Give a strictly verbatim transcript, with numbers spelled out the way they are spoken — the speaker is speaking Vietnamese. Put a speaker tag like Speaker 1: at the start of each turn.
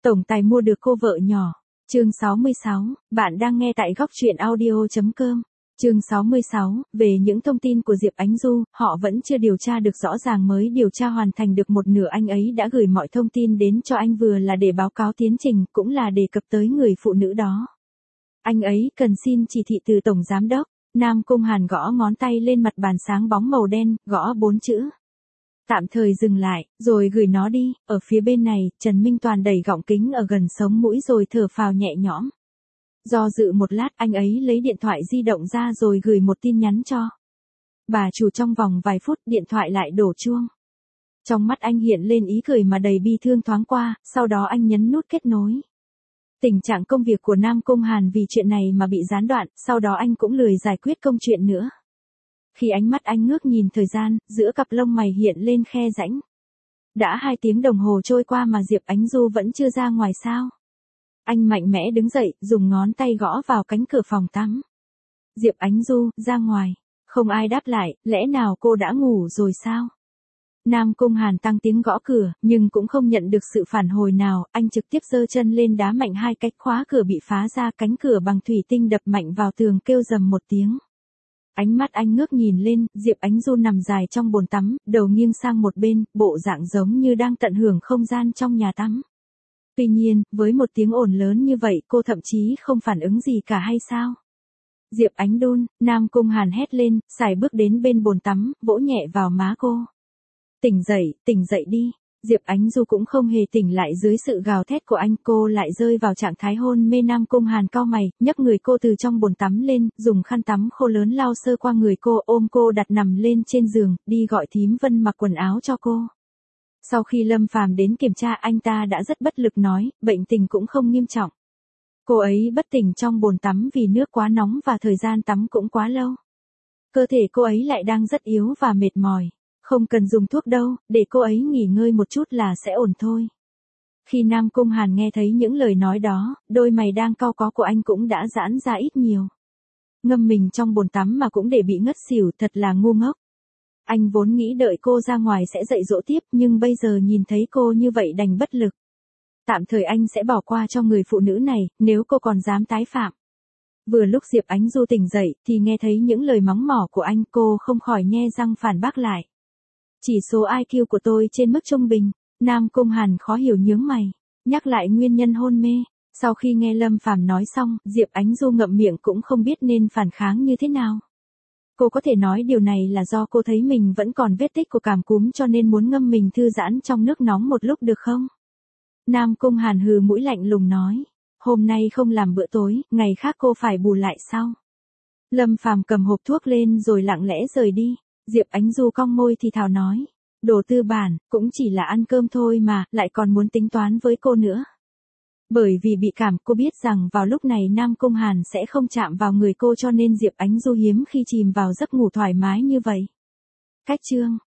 Speaker 1: Tổng tài mua được cô vợ nhỏ. Chương sáu mươi sáu, bạn đang nghe tại góc truyện audio chấm com. Chương sáu mươi sáu, về những thông tin của Diệp Ánh Du, họ vẫn chưa điều tra được rõ ràng, mới điều tra hoàn thành được một nửa. Anh ấy đã gửi mọi thông tin đến cho anh, vừa là để báo cáo tiến trình, cũng là đề cập tới người phụ nữ đó. Anh ấy cần xin chỉ thị từ Tổng Giám đốc. Nam Cung Hàn gõ ngón tay lên mặt bàn sáng bóng màu đen, gõ bốn chữ. Tạm thời dừng lại, rồi gửi nó đi. Ở phía bên này, Trần Minh Toàn đẩy gọng kính ở gần sống mũi rồi thở phào nhẹ nhõm. Do dự một lát, anh ấy lấy điện thoại di động ra rồi gửi một tin nhắn cho bà chủ. Trong vòng vài phút, điện thoại lại đổ chuông. Trong mắt anh hiện lên ý cười mà đầy bi thương thoáng qua, sau đó anh nhấn nút kết nối. Tình trạng công việc của Nam Cung Hàn vì chuyện này mà bị gián đoạn, sau đó anh cũng lười giải quyết công chuyện nữa. Khi ánh mắt anh ngước nhìn thời gian, giữa cặp lông mày hiện lên khe rãnh. Đã hai tiếng đồng hồ trôi qua mà Diệp Ánh Du vẫn chưa ra ngoài sao? Anh mạnh mẽ đứng dậy, dùng ngón tay gõ vào cánh cửa phòng tắm. Diệp Ánh Du, ra ngoài. Không ai đáp lại, lẽ nào cô đã ngủ rồi sao? Nam Cung Hàn tăng tiếng gõ cửa, nhưng cũng không nhận được sự phản hồi nào, anh trực tiếp giơ chân lên đá mạnh hai cái, khóa cửa bị phá ra, cánh cửa bằng thủy tinh đập mạnh vào tường kêu rầm một tiếng. Ánh mắt anh ngước nhìn lên, Diệp Ánh Du nằm dài trong bồn tắm, đầu nghiêng sang một bên, bộ dạng giống như đang tận hưởng không gian trong nhà tắm. Tuy nhiên, với một tiếng ồn lớn như vậy, cô thậm chí không phản ứng gì cả hay sao? Diệp Ánh Đun, Nam Cung Hàn hét lên, sải bước đến bên bồn tắm, vỗ nhẹ vào má cô. Tỉnh dậy, tỉnh dậy đi. Diệp Ánh Du cũng không hề tỉnh lại dưới sự gào thét của anh, cô lại rơi vào trạng thái hôn mê. Nam Cung Hàn cau mày, nhấc người cô từ trong bồn tắm lên, dùng khăn tắm khô lớn lau sơ qua người cô, ôm cô đặt nằm lên trên giường, đi gọi thím Vân mặc quần áo cho cô. Sau khi Lâm Phàm đến kiểm tra, anh ta đã rất bất lực nói, bệnh tình cũng không nghiêm trọng. Cô ấy bất tỉnh trong bồn tắm vì nước quá nóng và thời gian tắm cũng quá lâu. Cơ thể cô ấy lại đang rất yếu và mệt mỏi. Không cần dùng thuốc đâu, để cô ấy nghỉ ngơi một chút là sẽ ổn thôi. Khi Nam Cung Hàn nghe thấy những lời nói đó, đôi mày đang cau có của anh cũng đã giãn ra ít nhiều. Ngâm mình trong bồn tắm mà cũng để bị ngất xỉu, thật là ngu ngốc. Anh vốn nghĩ đợi cô ra ngoài sẽ dạy dỗ tiếp, nhưng bây giờ nhìn thấy cô như vậy đành bất lực. Tạm thời anh sẽ bỏ qua cho người phụ nữ này, nếu cô còn dám tái phạm. Vừa lúc Diệp Ánh Du tỉnh dậy, thì nghe thấy những lời mắng mỏ của anh, cô không khỏi nhe răng phản bác lại. Chỉ số i kiu của tôi trên mức trung bình. Nam Cung Hàn khó hiểu nhướng mày, nhắc lại nguyên nhân hôn mê. Sau khi nghe Lâm Phàm nói xong, Diệp Ánh Du ngậm miệng cũng không biết nên phản kháng như thế nào. Cô có thể nói điều này là do cô thấy mình vẫn còn vết tích của cảm cúm cho nên muốn ngâm mình thư giãn trong nước nóng một lúc được không? Nam Cung Hàn hừ mũi lạnh lùng nói. Hôm nay không làm bữa tối, ngày khác cô phải bù lại sau. Lâm Phàm cầm hộp thuốc lên rồi lặng lẽ rời đi. Diệp Ánh Du cong môi thì thào nói. Đồ tư bản, cũng chỉ là ăn cơm thôi mà, lại còn muốn tính toán với cô nữa. Bởi vì bị cảm, cô biết rằng vào lúc này Nam Cung Hàn sẽ không chạm vào người cô cho nên Diệp Ánh Du hiếm khi chìm vào giấc ngủ thoải mái như vậy. Cách chương.